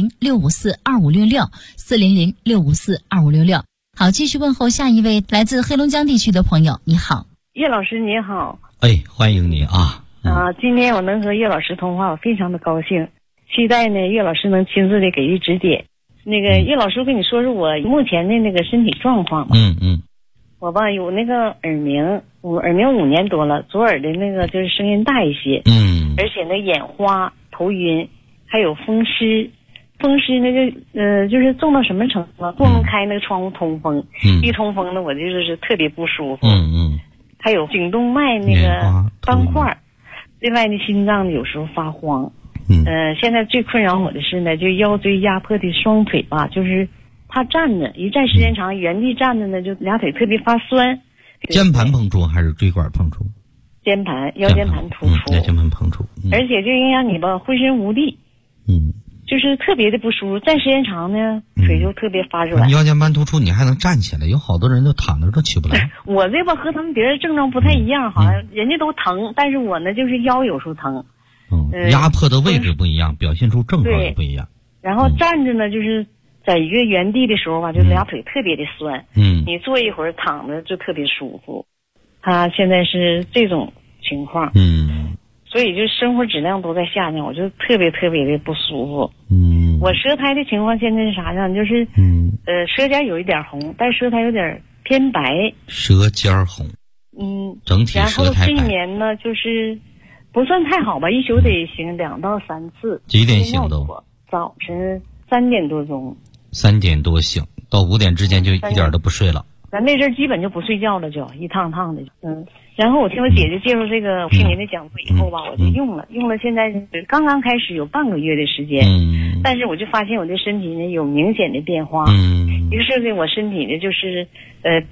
400-654-2566，400-654-2566。好，继续问候下一位来自黑龙江地区的朋友。你好， 岳老师你好。 欢迎你啊！ 今天我能和岳老师通话，我非常的高兴，期待呢岳老师能亲自的给予指点。那个岳老师，我跟你说说我目前的那个身体状况吧。我吧有那个耳鸣，我耳鸣5年多了，左耳的那个就是声音大一些，而且呢眼花、头晕，还有风湿。风湿那个就是重到什么程度？不能开那个窗户通风，一通风呢我就是特别不舒服。还有颈动脉那个斑块，另外呢心脏呢有时候发慌。现在最困扰我的是呢，就腰椎压迫的双腿吧，就是怕站着，一站时间长，原地站着呢，就俩腿特别发酸。 肩盘碰触还是椎管碰触？ 肩盘，腰间盘突出。 腰间盘碰触。 而且就影响你吧，浑身无力。就是特别的不舒服，站时间长呢，腿就特别发软。 腰间盘突出，你还能站起来？有好多人都躺着都起不来。 我这吧和他们别的症状不太一样，好像人家都疼，但是我呢就是腰有时候疼。 压迫的位置不一样，表现出症状也不一样。 然后站着呢，就是在一个原地的时候吧，就俩腿特别的酸。你坐一会儿躺着就特别舒服。他现在是这种情况。所以就生活质量都在下降，我就特别的不舒服。我舌苔的情况现在是啥样？就是舌尖有一点红，但舌苔有点偏白。 舌尖红。整体舌苔白。然后睡眠呢，就是不算太好吧，一宿得醒2到3次。 几点醒都？ 早晨3点多钟。 3点多醒，到5点之间就一点都不睡了。 咱那阵基本就不睡觉了，就一趟趟的。然后我听我姐姐介绍这个听您的讲座以后吧，我就用了，现在刚刚开始有半个月的时间。但是我就发现我的身体呢有明显的变化。于是呢，我身体呢就是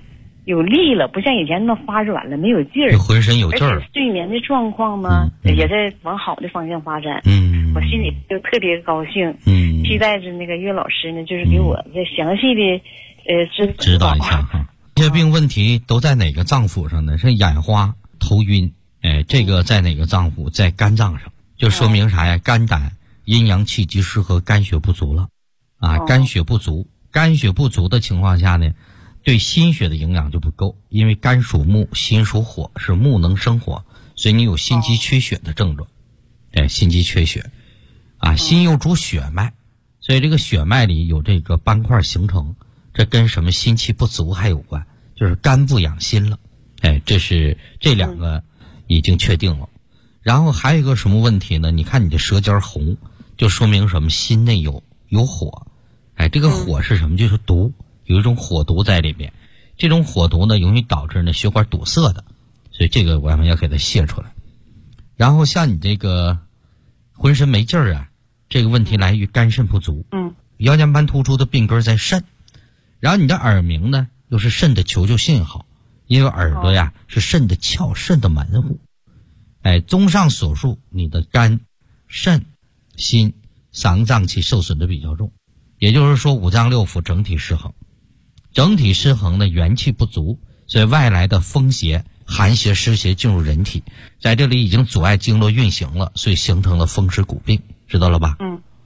有力了，不像以前那么发软了，没有劲儿， 浑身有劲儿。 睡眠的状况嘛，也在往好的方向发展。我心里就特别高兴。期待着那个岳老师呢，就是给我再详细的指导一下哈。这些病问题都在哪个脏腑上呢？是眼花、头晕。这个在哪个脏腑？在肝脏上，就说明啥呀？肝胆阴阳气机失和，肝血不足了。肝血不足，肝血不足的情况下呢，对心血的营养就不够，因为肝属木，心属火，是木能生火，所以你有心肌缺血的症状。心肌缺血心又主血脉，所以这个血脉里有这个斑块形成，这跟什么心气不足还有关，就是肝不养心了。这是这两个已经确定了。然后还有一个什么问题呢？你看你的舌尖红，就说明什么？心内有火。这个火是什么？就是毒，有一种火毒在里面。这种火毒呢，容易导致呢血管堵塞的，所以这个我们要给它泄出来。然后像你这个浑身没劲儿这个问题来源于肝肾不足。腰间盘突出的病根在肾，然后你的耳鸣呢又是肾的求救信号，因为耳朵是肾的窍，肾的门户。综上所述，你的肝、肾、心3个脏器受损的比较重，也就是说五脏六腑整体失衡。整体失衡的元气不足，所以外来的风邪、寒邪、湿邪进入人体，在这里已经阻碍经络运行了，所以形成了风湿骨病，知道了吧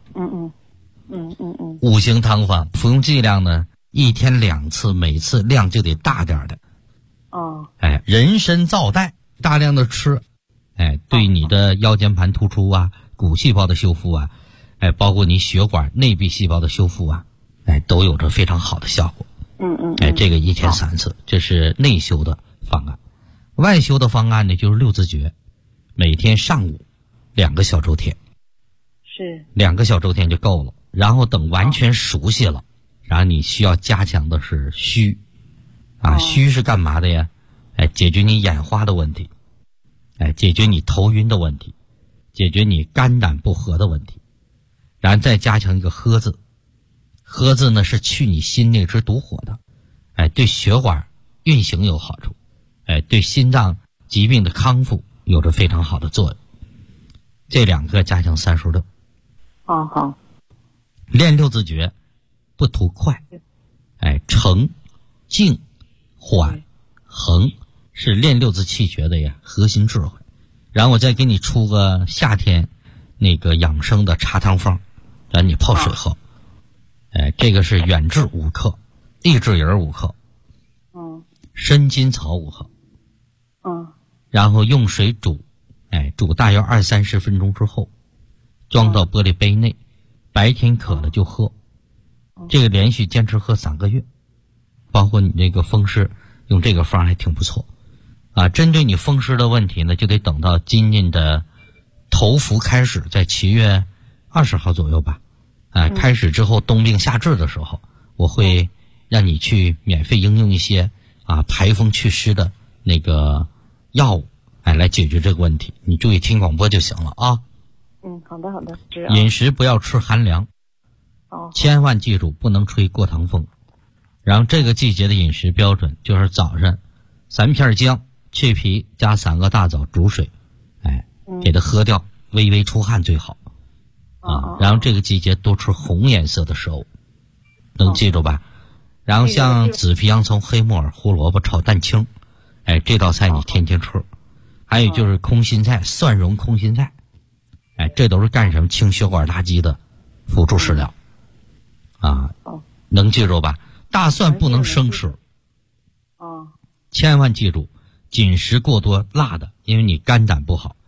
？5行汤方服用剂量呢，1天2次，每次量就得大点的。人参皂苷大量的吃，对你的腰间盘突出骨细胞的修复包括你血管内壁细胞的修复都有着非常好的效果。这个1天3次，这是内修的方案。外修的方案呢，就是6字诀，每天上午2个小周天， 是 2个小周天就够了。然后等完全熟悉了，然后你需要加强的是虚虚是干嘛的呀？解决你眼花的问题，解决你头晕的问题，解决你肝胆不和的问题，然后再加强一个呵字。呵字呢是去你心内之毒火的，对血管运行有好处，对心脏疾病的康复有着非常好的作用。这2个加强36。 好。 练6字诀，不图快，诚、静、缓、恒是练6字气诀的核心智慧。然后我再给你出个夏天那个养生的茶汤方，让你泡水喝。这个是远志5克，益智仁5克，参金草5克，然后用水煮，煮大约20-30分钟之后，装到玻璃杯内，白天渴了就喝。这个连续坚持喝3个月，包括你这个风湿用这个方还挺不错针对你风湿的问题呢，就得等到今年的头伏开始，在7月20号左右吧。开始之后冬病夏治的时候，我会让你去免费应用一些排风祛湿的那个药物来解决这个问题。你注意听广播就行了啊。 好的。 饮食不要吃寒凉，千万记住不能吹过堂风。然后这个季节的饮食标准就是早上3片姜去皮加3个大枣煮水，给它喝掉，微微出汗最好。然后这个季节多吃红颜色的食物，能记住吧？然后像紫皮洋葱、黑木耳、胡萝卜炒蛋清，这道菜你天天吃。还有就是空心菜，蒜蓉空心菜，这都是干什么清血管垃圾的辅助食疗能记住吧？大蒜不能生吃，千万记住，紧食过多辣的，因为你肝胆不好。